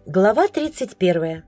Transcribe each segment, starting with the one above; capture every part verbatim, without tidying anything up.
Глава тридцать первая.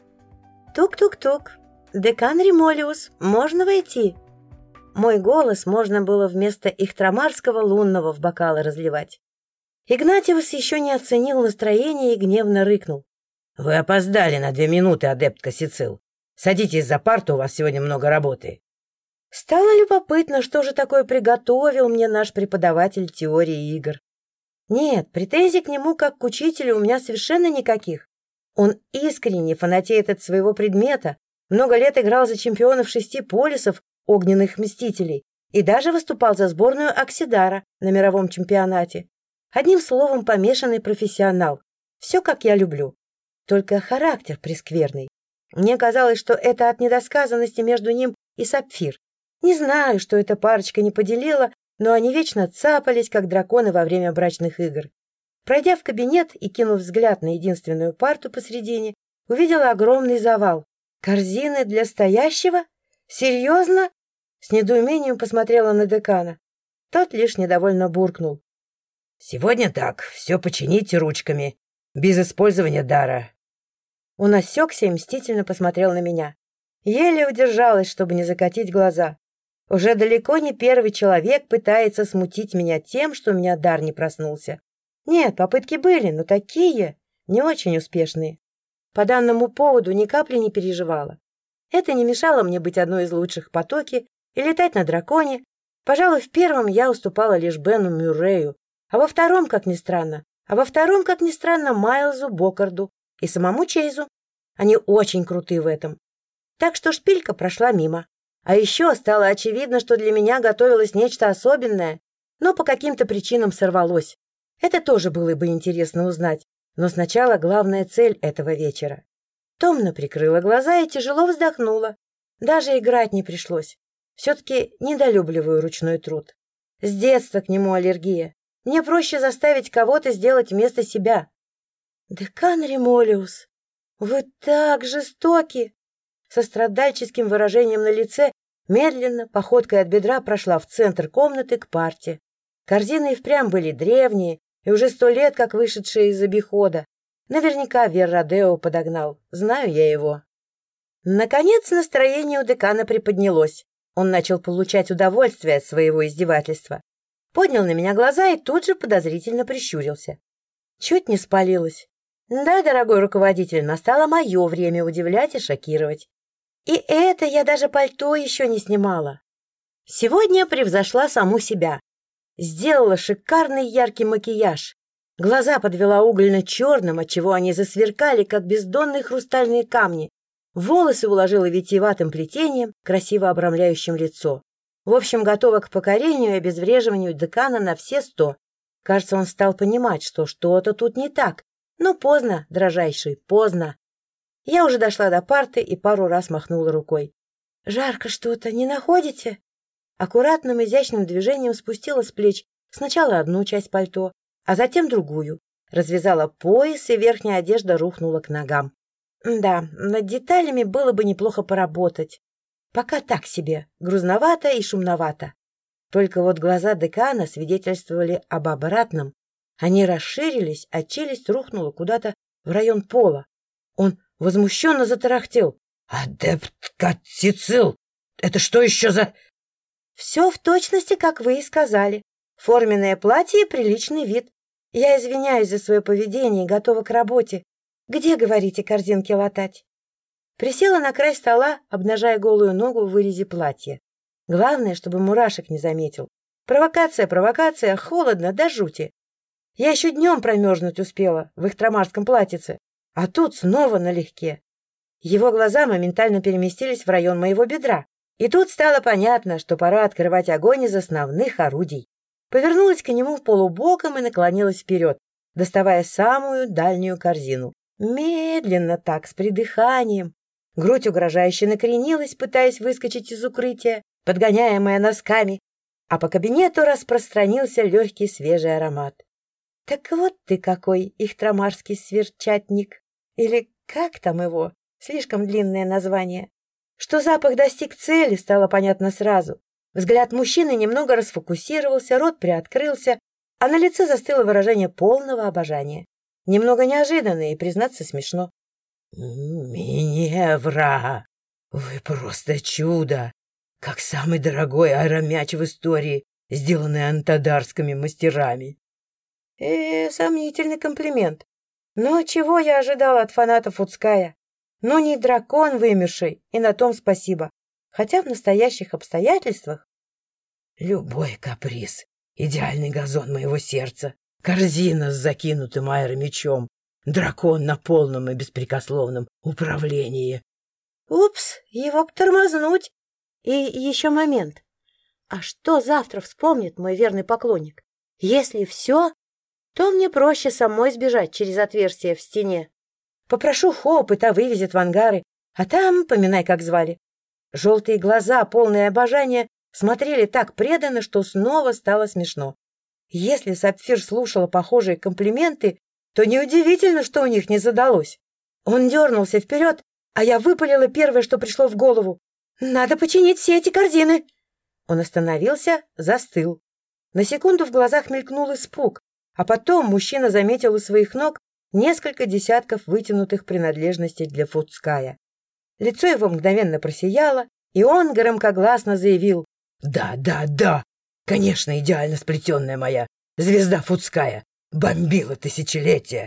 Тук-тук-тук. Декан Ремолиус, можно войти? Мой голос можно было вместо ихтрамарского лунного в бокалы разливать. Игнатьевс еще не оценил настроение и гневно рыкнул. — Вы опоздали на две минуты, адептка Сицил. Садитесь за парту, у вас сегодня много работы. Стало любопытно, что же такое приготовил мне наш преподаватель теории игр. Нет, претензий к нему как к учителю у меня совершенно никаких. Он искренне фанатеет от своего предмета, много лет играл за чемпионов шести полисов огненных мстителей и даже выступал за сборную Оксидара на мировом чемпионате. Одним словом, помешанный профессионал. Все, как я люблю. Только характер прескверный. Мне казалось, что это от недосказанности между ним и Сапфир. Не знаю, что эта парочка не поделила, но они вечно цапались, как драконы во время брачных игр. Пройдя в кабинет и кинув взгляд на единственную парту посредине, увидела огромный завал. Корзины для стоящего? Серьезно? С недоумением посмотрела на декана. Тот лишь недовольно буркнул. Сегодня так, все почините ручками, без использования дара. Он осекся и мстительно посмотрел на меня. Еле удержалась, чтобы не закатить глаза. Уже далеко не первый человек пытается смутить меня тем, что у меня дар не проснулся. Нет, попытки были, но такие, не очень успешные. По данному поводу ни капли не переживала. Это не мешало мне быть одной из лучших в потоке и летать на драконе. Пожалуй, в первом я уступала лишь Бену Мюррею, а во втором, как ни странно, а во втором, как ни странно, Майлзу Бокарду и самому Чейзу. Они очень круты в этом. Так что шпилька прошла мимо. А еще стало очевидно, что для меня готовилось нечто особенное, но по каким-то причинам сорвалось. Это тоже было бы интересно узнать, но сначала главная цель этого вечера. Томно прикрыла глаза и тяжело вздохнула. Даже играть не пришлось. Все-таки недолюбливаю ручной труд. С детства к нему аллергия. Мне проще заставить кого-то сделать вместо себя. Декан Ремолиус, вы так жестоки! Со страдальческим выражением на лице медленно, походкой от бедра прошла в центр комнаты к парте. Корзины и впрямь были древние и уже сто лет как вышедшие из обихода. Наверняка Веррадео подогнал, знаю я его. Наконец настроение у декана приподнялось. Он начал получать удовольствие от своего издевательства. Поднял на меня глаза и тут же подозрительно прищурился. Чуть не спалилась. Да, дорогой руководитель, настало мое время удивлять и шокировать. И это я даже пальто еще не снимала. Сегодня превзошла саму себя. Сделала шикарный яркий макияж. Глаза подвела угольно-черным, отчего они засверкали, как бездонные хрустальные камни. Волосы уложила витиеватым плетением, красиво обрамляющим лицо. В общем, готова к покорению и обезвреживанию декана на все сто. Кажется, он стал понимать, что что-то тут не так. Но поздно, дрожайший, поздно. Я уже дошла до парты и пару раз махнула рукой. «Жарко что-то, не находите?» Аккуратным, изящным движением спустила с плеч сначала одну часть пальто, а затем другую. Развязала пояс, и верхняя одежда рухнула к ногам. Да, над деталями было бы неплохо поработать. Пока так себе, грузновато и шумновато. Только вот глаза декана свидетельствовали об обратном. Они расширились, а челюсть рухнула куда-то в район пола. Он возмущенно затарахтел. — Адептка Сицил! Это что еще за... — Все в точности, как вы и сказали. Форменное платье и приличный вид. Я извиняюсь за свое поведение и готова к работе. Где, говорите, корзинки латать? Присела на край стола, обнажая голую ногу в вырезе платья. Главное, чтобы мурашек не заметил. Провокация, провокация, холодно до жути. Я еще днем промерзнуть успела в ихтрамарском платьице, а тут снова налегке. Его глаза моментально переместились в район моего бедра, и тут стало понятно, что пора открывать огонь из основных орудий. Повернулась к нему полубоком и наклонилась вперед, доставая самую дальнюю корзину. Медленно так, с придыханием. Грудь угрожающе накренилась, пытаясь выскочить из укрытия, подгоняемая носками, а по кабинету распространился легкий свежий аромат. Так вот ты какой, ихтрамарский сверчатник. Или как там его? Слишком длинное название. Что запах достиг цели, стало понятно сразу. Взгляд мужчины немного расфокусировался, рот приоткрылся, а на лице застыло выражение полного обожания. Немного неожиданно и, признаться, смешно. «Миневра, вы просто чудо! Как самый дорогой аэромяч в истории, сделанный антадарскими мастерами!» Э, сомнительный комплимент. Но чего я ожидала от фанатов Уцкая? Ну, не дракон вымерший, и на том спасибо. Хотя в настоящих обстоятельствах... Любой каприз, идеальный газон моего сердца, корзина с закинутым аэромячом, дракон на полном и беспрекословном управлении. Упс, его б тормознуть. И еще момент. А что завтра вспомнит мой верный поклонник? Если все, то мне проще самой сбежать через отверстие в стене. Попрошу Хоуп, и та вывезет в ангары, а там, поминай, как звали. Желтые глаза, полные обожания, смотрели так преданно, что снова стало смешно. Если Сапфир слушала похожие комплименты, то неудивительно, что у них не задалось. Он дернулся вперед, а я выпалила первое, что пришло в голову. «Надо починить все эти корзины!» Он остановился, застыл. На секунду в глазах мелькнул испуг, а потом мужчина заметил у своих ног несколько десятков вытянутых принадлежностей для Фуцкая. Лицо его мгновенно просияло, и он громкогласно заявил: «Да, да, да! Конечно, идеально сплетенная моя звезда Фуцкая! Бомбила тысячелетия!»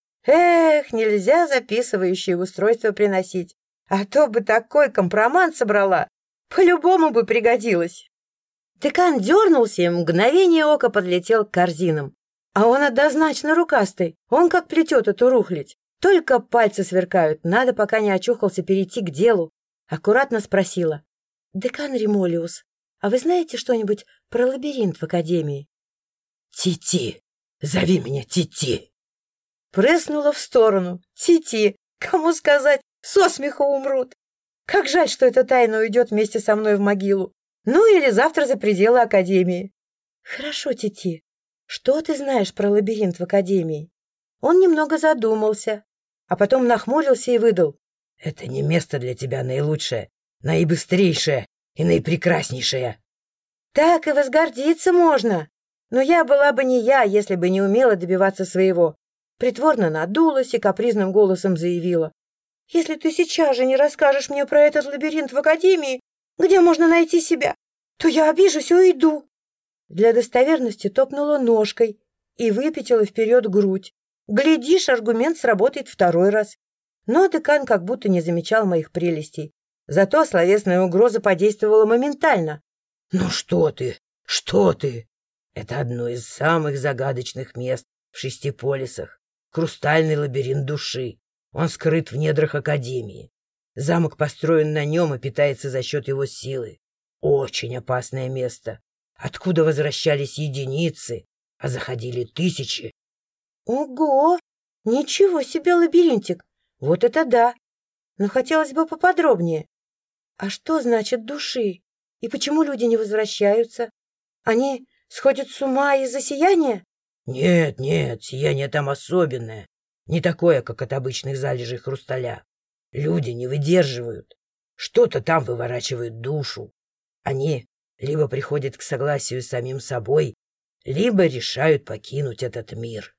Эх, нельзя записывающее устройство приносить, а то бы такой компромат собрала, по-любому бы пригодилось. Декан дернулся и в мгновение ока подлетел к корзинам. А он однозначно рукастый, он как плетет эту рухлядь. Только пальцы сверкают, надо, пока не очухался, перейти к делу. Аккуратно спросила: «Декан Ремолиус, а вы знаете что-нибудь про лабиринт в Академии?» «Тити! Зови меня Тити!» Прыснула в сторону. Тити! Кому сказать, со смеху умрут. Как жаль, что эта тайна уйдет вместе со мной в могилу. Ну или завтра за пределы Академии. Хорошо, Тити. Что ты знаешь про лабиринт в Академии? Он немного задумался, а потом нахмурился и выдал: «Это не место для тебя наилучшее, наибыстрейшее и наипрекраснейшее». Так и возгордиться можно. Но я была бы не я, если бы не умела добиваться своего. Притворно надулась и капризным голосом заявила: «Если ты сейчас же не расскажешь мне про этот лабиринт в Академии, где можно найти себя, то я обижусь и уйду». Для достоверности топнула ножкой и выпятила вперед грудь. Глядишь, аргумент сработает второй раз. Но декан как будто не замечал моих прелестей. Зато словесная угроза подействовала моментально. «Ну что ты, что ты? Это одно из самых загадочных мест в шести полисах. Хрустальный лабиринт души. Он скрыт в недрах Академии. Замок построен на нем и питается за счет его силы. Очень опасное место, откуда возвращались единицы, а заходили тысячи». Ого! Ничего себе лабиринтик! Вот это да! Но хотелось бы поподробнее. А что значит души? И почему люди не возвращаются? Они сходят с ума из-за сияния? Нет, нет, сияние там особенное. Не такое, как от обычных залежей хрусталя. Люди не выдерживают. Что-то там выворачивает душу. Они либо приходят к согласию с самим собой, либо решают покинуть этот мир.